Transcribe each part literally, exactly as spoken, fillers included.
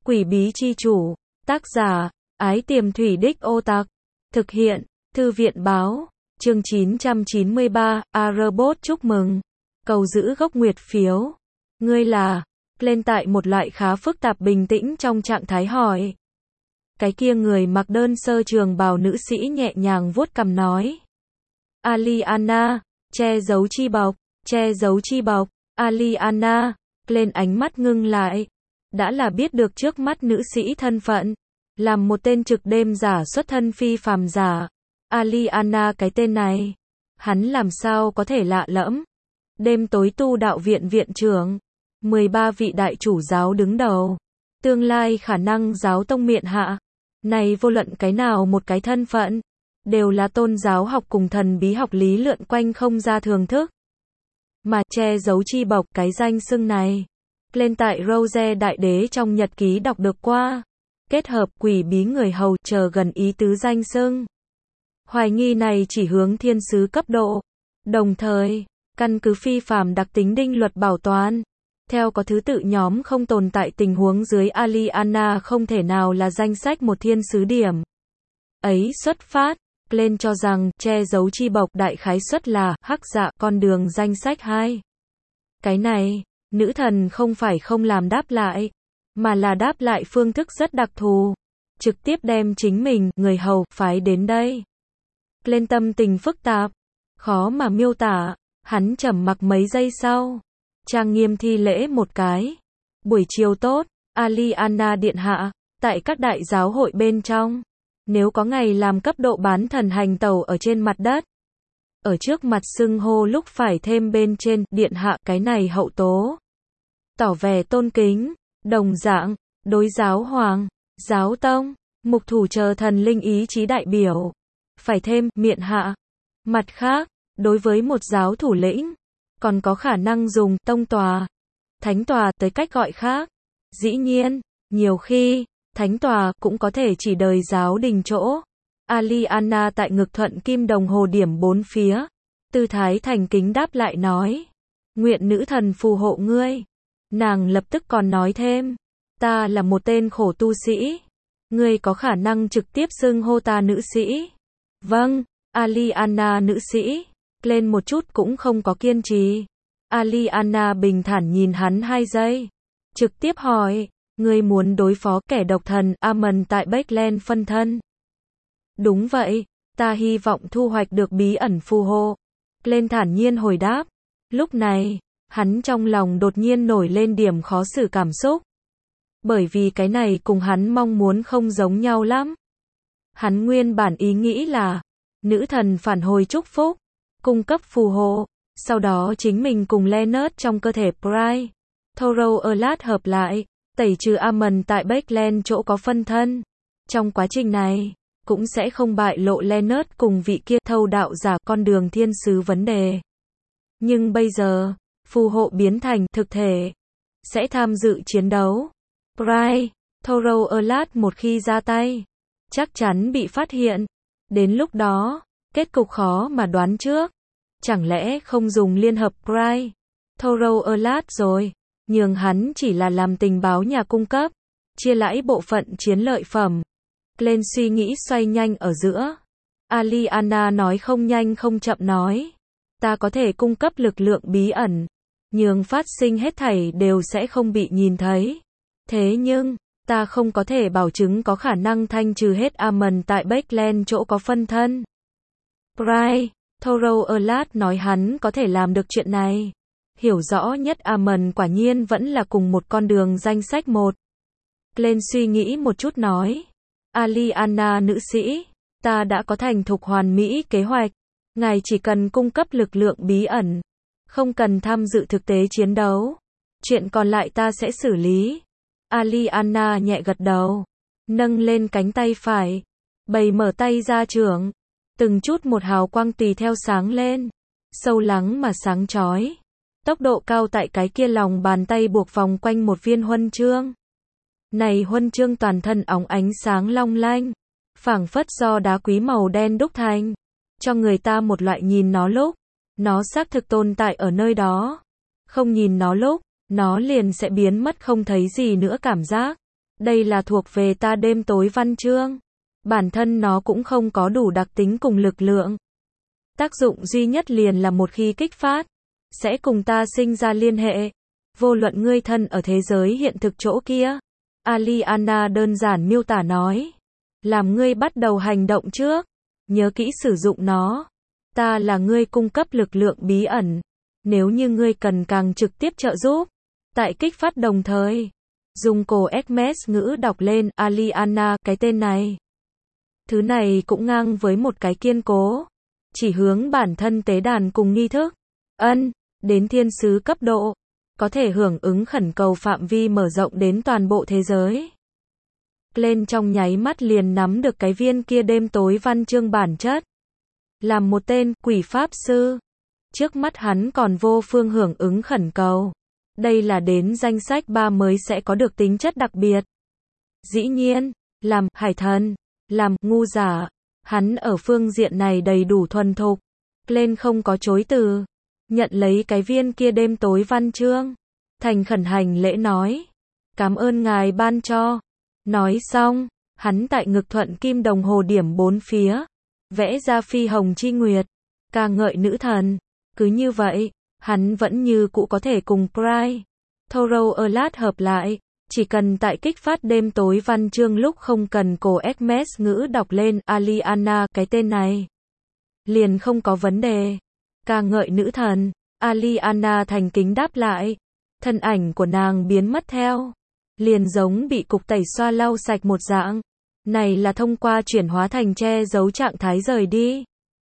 Quỷ bí chi chủ, tác giả, Ái Tiềm Thủy Đích Ô Tặc, thực hiện, Thư viện báo, chương chín trăm chín mươi ba, A-robot chúc mừng, cầu giữ gốc nguyệt phiếu. Ngươi là, lên tại một loại khá phức tạp bình tĩnh trong trạng thái hỏi. Cái kia người mặc đơn sơ trường bào nữ sĩ nhẹ nhàng vuốt cằm nói. Aliana, che giấu chi bọc, che giấu chi bọc, Aliana, lên ánh mắt ngưng lại. Đã là biết được trước mắt nữ sĩ thân phận, làm một tên trực đêm giả xuất thân phi phàm giả. Aliana cái tên này, hắn làm sao có thể lạ lẫm. Đêm tối tu đạo viện viện trưởng, mười ba vị đại chủ giáo đứng đầu, tương lai khả năng giáo tông miện hạ. Này vô luận cái nào một cái thân phận, đều là tôn giáo học cùng thần bí học lý lượn quanh không ra thường thức. Mà che giấu chi bọc cái danh xưng này, lên tại Rose Đại Đế trong nhật ký đọc được qua, kết hợp quỷ bí người hầu chờ gần ý tứ danh xưng. Hoài nghi này chỉ hướng thiên sứ cấp độ, đồng thời, căn cứ phi phàm đặc tính đinh luật bảo toàn. Theo có thứ tự nhóm không tồn tại tình huống dưới Aliana không thể nào là danh sách một thiên sứ điểm. Ấy xuất phát, lên cho rằng che giấu chi bọc đại khái suất là hắc dạ con đường danh sách hai. Cái này, nữ thần không phải không làm đáp lại, mà là đáp lại phương thức rất đặc thù, trực tiếp đem chính mình, người hầu, phái đến đây. Lên tâm tình phức tạp, khó mà miêu tả, hắn trầm mặc mấy giây sau. Trang nghiêm thi lễ một cái. Buổi chiều tốt, Aliana điện hạ, tại các đại giáo hội bên trong, nếu có ngày làm cấp độ bán thần hành tẩu ở trên mặt đất, ở trước mặt xưng hô lúc phải thêm bên trên, điện hạ cái này hậu tố. Tỏ vẻ tôn kính, đồng dạng, đối giáo hoàng, giáo tông, mục thủ chờ thần linh ý chí đại biểu. Phải thêm, miện hạ. Mặt khác, đối với một giáo thủ lĩnh, còn có khả năng dùng tông tòa, thánh tòa tới cách gọi khác. Dĩ nhiên, nhiều khi, thánh tòa cũng có thể chỉ đời giáo đình chỗ. Aliana tại ngực thuận kim đồng hồ điểm bốn phía, tư thái thành kính đáp lại nói. Nguyện nữ thần phù hộ ngươi. Nàng lập tức còn nói thêm. Ta là một tên khổ tu sĩ. Ngươi có khả năng trực tiếp xưng hô ta nữ sĩ. Vâng, Aliana nữ sĩ. Lên một chút cũng không có kiên trì. Aliana bình thản nhìn hắn hai giây. Trực tiếp hỏi, ngươi muốn đối phó kẻ độc thần Amon tại Backland phân thân. Đúng vậy, ta hy vọng thu hoạch được bí ẩn phù hộ. Lên thản nhiên hồi đáp. Lúc này, hắn trong lòng đột nhiên nổi lên điểm khó xử cảm xúc. Bởi vì cái này cùng hắn mong muốn không giống nhau lắm. Hắn nguyên bản ý nghĩ là, nữ thần phản hồi chúc phúc, cung cấp phù hộ, sau đó chính mình cùng Leonard trong cơ thể Pride, Thorough Alert hợp lại, tẩy trừ Amon tại Backland chỗ có phân thân. Trong quá trình này, cũng sẽ không bại lộ Leonard cùng vị kia thâu đạo giả con đường thiên sứ vấn đề. Nhưng bây giờ, phù hộ biến thành thực thể, sẽ tham dự chiến đấu. Pride, Thorough Alert một khi ra tay, chắc chắn bị phát hiện. Đến lúc đó, kết cục khó mà đoán trước. Chẳng lẽ không dùng liên hợp Pride, Thorough Alert rồi, nhường hắn chỉ là làm tình báo nhà cung cấp, chia lãi bộ phận chiến lợi phẩm. Lên suy nghĩ xoay nhanh ở giữa. Aliana nói không nhanh không chậm nói. Ta có thể cung cấp lực lượng bí ẩn, nhường phát sinh hết thảy đều sẽ không bị nhìn thấy. Thế nhưng, ta không có thể bảo chứng có khả năng thanh trừ hết Amon tại Backland chỗ có phân thân. Pride, Thorough Alert nói hắn có thể làm được chuyện này. Hiểu rõ nhất Amon quả nhiên vẫn là cùng một con đường danh sách một. Lên suy nghĩ một chút nói. Aliana nữ sĩ, ta đã có thành thục hoàn mỹ kế hoạch. Ngài chỉ cần cung cấp lực lượng bí ẩn, không cần tham dự thực tế chiến đấu. Chuyện còn lại ta sẽ xử lý. Aliana nhẹ gật đầu, nâng lên cánh tay phải, bày mở tay ra trưởng. Từng chút một hào quang tùy theo sáng lên, sâu lắng mà sáng chói. Tốc độ cao tại cái kia lòng bàn tay buộc vòng quanh một viên huân chương. Này huân chương toàn thân óng ánh sáng long lanh, phảng phất do đá quý màu đen đúc thành, cho người ta một loại nhìn nó lúc, nó xác thực tồn tại ở nơi đó. Không nhìn nó lúc, nó liền sẽ biến mất không thấy gì nữa cảm giác. Đây là thuộc về ta đêm tối văn chương. Bản thân nó cũng không có đủ đặc tính cùng lực lượng. Tác dụng duy nhất liền là một khi kích phát, sẽ cùng ta sinh ra liên hệ. Vô luận ngươi thân ở thế giới hiện thực chỗ kia. Aliana đơn giản miêu tả nói. Làm ngươi bắt đầu hành động trước. Nhớ kỹ sử dụng nó. Ta là ngươi cung cấp lực lượng bí ẩn. Nếu như ngươi cần càng trực tiếp trợ giúp. Tại kích phát đồng thời. Dùng cổ Hermes ngữ đọc lên Aliana cái tên này. Thứ này cũng ngang với một cái kiên cố. Chỉ hướng bản thân tế đàn cùng nghi thức. Ân, đến thiên sứ cấp độ. Có thể hưởng ứng khẩn cầu phạm vi mở rộng đến toàn bộ thế giới. Lên trong nháy mắt liền nắm được cái viên kia đêm tối văn chương bản chất. Làm một tên quỷ pháp sư. Trước mắt hắn còn vô phương hưởng ứng khẩn cầu. Đây là đến danh sách ba mới sẽ có được tính chất đặc biệt. Dĩ nhiên, làm hải thần, làm ngu giả, hắn ở phương diện này đầy đủ thuần thục. Lên không có chối từ. Nhận lấy cái viên kia đêm tối văn chương. Thành khẩn hành lễ nói. Cảm ơn ngài ban cho. Nói xong, hắn tại ngực thuận kim đồng hồ điểm bốn phía. Vẽ ra phi hồng chi nguyệt. Ca ngợi nữ thần. Cứ như vậy, hắn vẫn như cũ có thể cùng Pride. Thorough Alert hợp lại. Chỉ cần tại kích phát đêm tối văn chương lúc không cần cổ Hermes ngữ đọc lên Aliana cái tên này. Liền không có vấn đề. Ca ngợi nữ thần. Aliana thành kính đáp lại. Thân ảnh của nàng biến mất theo. Liền giống bị cục tẩy xoa lau sạch một dạng. Này là thông qua chuyển hóa thành che giấu trạng thái rời đi.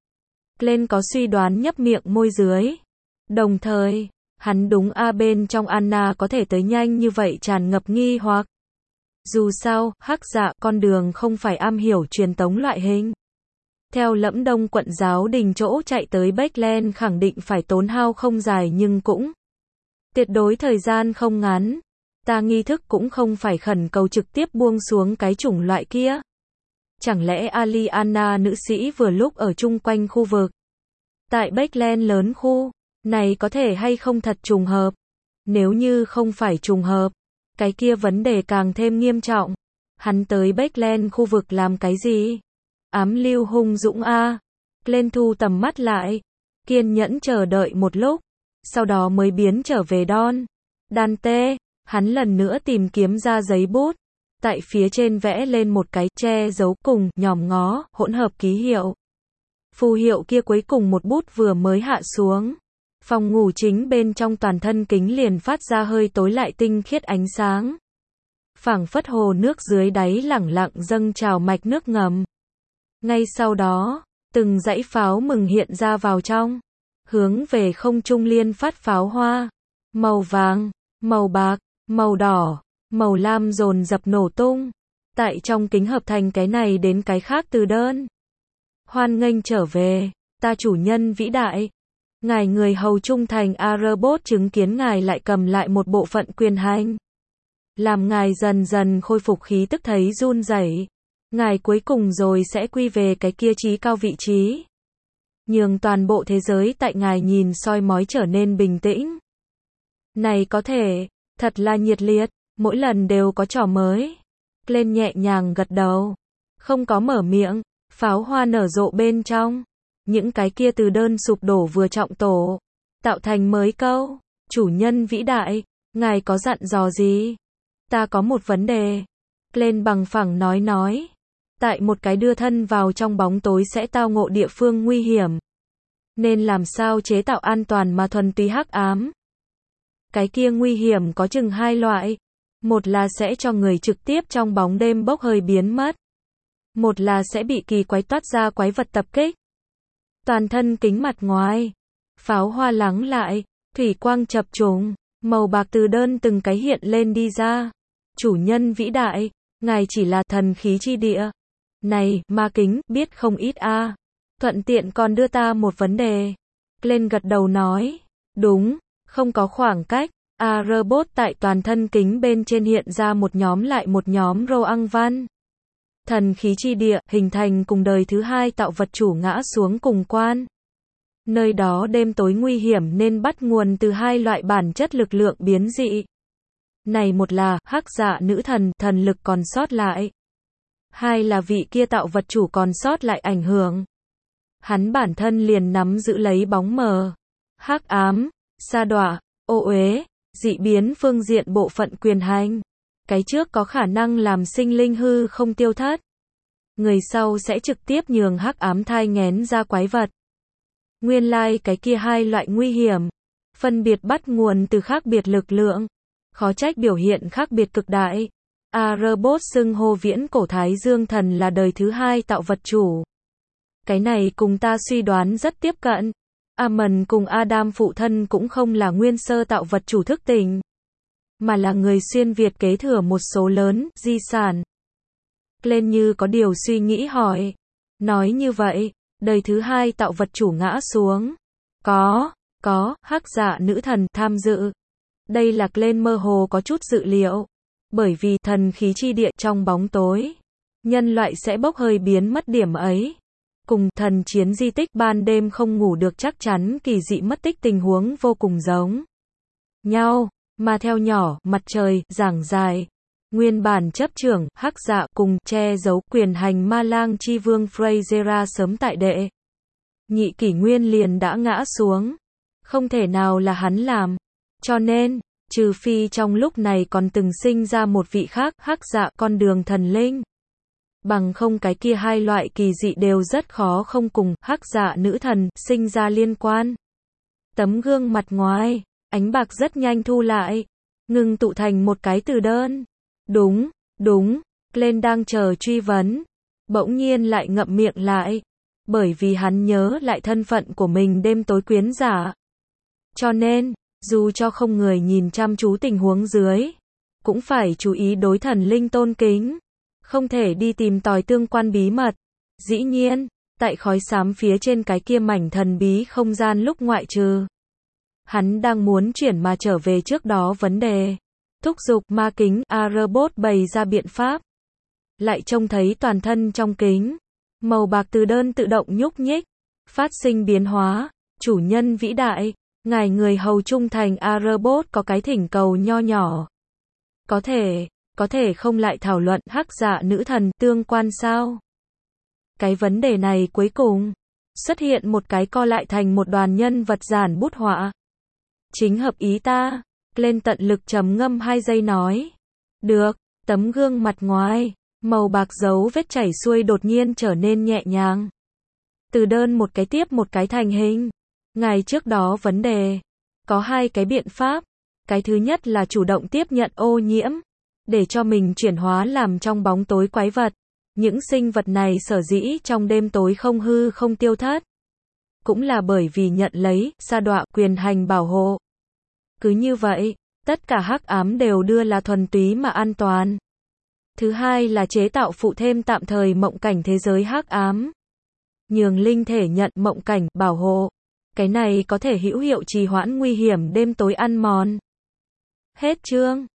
Lên có suy đoán nhấp miệng môi dưới. Đồng thời, hắn đúng a bên trong Anna có thể tới nhanh như vậy tràn ngập nghi hoặc. Dù sao, hắc dạ con đường không phải am hiểu truyền tống loại hình. Theo Lẫm Đông quận giáo đình chỗ chạy tới Backland khẳng định phải tốn hao không dài nhưng cũng tuyệt đối thời gian không ngắn. Ta nghi thức cũng không phải khẩn cầu trực tiếp buông xuống cái chủng loại kia. Chẳng lẽ Aliana nữ sĩ vừa lúc ở chung quanh khu vực. Tại Backland lớn khu, này có thể hay không thật trùng hợp. Nếu như không phải trùng hợp, cái kia vấn đề càng thêm nghiêm trọng. Hắn tới Backland khu vực làm cái gì? Ám lưu hung dũng a. Lên thu tầm mắt lại, kiên nhẫn chờ đợi một lúc, sau đó mới biến trở về Don. Dante, hắn lần nữa tìm kiếm ra giấy bút, tại phía trên vẽ lên một cái che giấu cùng nhòm ngó, hỗn hợp ký hiệu. Phù hiệu kia cuối cùng một bút vừa mới hạ xuống. Phòng ngủ chính bên trong toàn thân kính liền phát ra hơi tối lại tinh khiết ánh sáng. Phảng phất hồ nước dưới đáy lẳng lặng dâng trào mạch nước ngầm. Ngay sau đó, từng dãy pháo mừng hiện ra vào trong, hướng về không trung liên phát pháo hoa, màu vàng, màu bạc, màu đỏ, màu lam dồn dập nổ tung, tại trong kính hợp thành cái này đến cái khác từ đơn. Hoan nghênh trở về, ta chủ nhân vĩ đại. Ngài người hầu trung thành Arebot chứng kiến ngài lại cầm lại một bộ phận quyền hành. Làm ngài dần dần khôi phục khí tức thấy run rẩy. Ngài cuối cùng rồi sẽ quy về cái kia trí cao vị trí. Nhường toàn bộ thế giới tại ngài nhìn soi mói trở nên bình tĩnh. Này có thể, thật là nhiệt liệt, mỗi lần đều có trò mới. Lên nhẹ nhàng gật đầu. Không có mở miệng, pháo hoa nở rộ bên trong. Những cái kia từ đơn sụp đổ vừa trọng tổ. Tạo thành mới câu. Chủ nhân vĩ đại, ngài có dặn dò gì? Ta có một vấn đề. Lên bằng phẳng nói nói. Tại một cái đưa thân vào trong bóng tối sẽ tao ngộ địa phương nguy hiểm. Nên làm sao chế tạo an toàn mà thuần túy hắc ám? Cái kia nguy hiểm có chừng hai loại. Một là sẽ cho người trực tiếp trong bóng đêm bốc hơi biến mất. Một là sẽ bị kỳ quái toát ra quái vật tập kích. Toàn thân kính mặt ngoài. Pháo hoa lắng lại. Thủy quang chập trùng. Màu bạc từ đơn từng cái hiện lên đi ra. Chủ nhân vĩ đại. Ngài chỉ là thần khí chi địa. Này, ma kính, biết không ít a. À. Thuận tiện còn đưa ta một vấn đề. Lên gật đầu nói. Đúng, không có khoảng cách. Arebot tại toàn thân kính bên trên hiện ra một nhóm lại một nhóm rô ăn văn. Thần khí chi địa, hình thành cùng đời thứ hai tạo vật chủ ngã xuống cùng quan. Nơi đó đêm tối nguy hiểm nên bắt nguồn từ hai loại bản chất lực lượng biến dị. Này một là, hắc dạ nữ thần, thần lực còn sót lại. Hai là vị kia tạo vật chủ còn sót lại ảnh hưởng. Hắn bản thân liền nắm giữ lấy bóng mờ, hắc ám, sa đọa, ô uế, dị biến phương diện bộ phận quyền hành. Cái trước có khả năng làm sinh linh hư không tiêu thất. Người sau sẽ trực tiếp nhường hắc ám thai nghén ra quái vật. Nguyên lai cái kia hai loại nguy hiểm, phân biệt bắt nguồn từ khác biệt lực lượng. Khó trách biểu hiện khác biệt cực đại. A-robot xưng hô viễn cổ Thái Dương thần là đời thứ hai tạo vật chủ. Cái này cùng ta suy đoán rất tiếp cận. Amen cùng Adam phụ thân cũng không là nguyên sơ tạo vật chủ thức tỉnh, mà là người xuyên Việt kế thừa một số lớn di sản. Lên như có điều suy nghĩ hỏi. Nói như vậy, đời thứ hai tạo vật chủ ngã xuống. Có, có, hắc dạ nữ thần tham dự. Đây là lên mơ hồ có chút dự liệu. Bởi vì thần khí chi địa trong bóng tối, nhân loại sẽ bốc hơi biến mất điểm ấy. Cùng thần chiến di tích ban đêm không ngủ được chắc chắn kỳ dị mất tích tình huống vô cùng giống nhau. Mà theo nhỏ, mặt trời, giảng dài. Nguyên bản chấp trưởng, hắc dạ cùng che giấu quyền hành ma lang chi vương Freyzera sớm tại đệ nhị kỷ nguyên liền đã ngã xuống. Không thể nào là hắn làm. Cho nên, trừ phi trong lúc này còn từng sinh ra một vị khác, hắc dạ con đường thần linh. Bằng không cái kia hai loại kỳ dị đều rất khó không cùng hắc dạ nữ thần sinh ra liên quan. Tấm gương mặt ngoài, ánh bạc rất nhanh thu lại, ngừng tụ thành một cái từ đơn. Đúng, đúng, Glenn đang chờ truy vấn. Bỗng nhiên lại ngậm miệng lại. Bởi vì hắn nhớ lại thân phận của mình đêm tối quyến giả. Cho nên, dù cho không người nhìn chăm chú tình huống dưới, cũng phải chú ý đối thần linh tôn kính. Không thể đi tìm tòi tương quan bí mật. Dĩ nhiên, tại khói xám phía trên cái kia mảnh thần bí không gian lúc ngoại trừ. Hắn đang muốn chuyển mà trở về trước đó vấn đề. Thúc giục ma kính, A-robot bày ra biện pháp. Lại trông thấy toàn thân trong kính. Màu bạc từ đơn tự động nhúc nhích. Phát sinh biến hóa. Chủ nhân vĩ đại. Ngài người hầu trung thành A-robot có cái thỉnh cầu nho nhỏ. Có thể, có thể không lại thảo luận hắc dạ nữ thần tương quan sao? Cái vấn đề này cuối cùng, xuất hiện một cái co lại thành một đoàn nhân vật giản bút họa. Chính hợp ý ta. Lên tận lực trầm ngâm hai giây nói. Được, tấm gương mặt ngoài, màu bạc dấu vết chảy xuôi đột nhiên trở nên nhẹ nhàng. Từ đơn một cái tiếp một cái thành hình. Ngày trước đó vấn đề, có hai cái biện pháp. Cái thứ nhất là chủ động tiếp nhận ô nhiễm, để cho mình chuyển hóa làm trong bóng tối quái vật. Những sinh vật này sở dĩ trong đêm tối không hư không tiêu thất. Cũng là bởi vì nhận lấy, sa đọa, quyền hành bảo hộ. Cứ như vậy, tất cả hắc ám đều đưa là thuần túy mà an toàn. Thứ hai là chế tạo phụ thêm tạm thời mộng cảnh thế giới hắc ám. Nhường linh thể nhận mộng cảnh, bảo hộ. Cái này có thể hữu hiệu trì hoãn nguy hiểm đêm tối ăn mòn. Hết chương.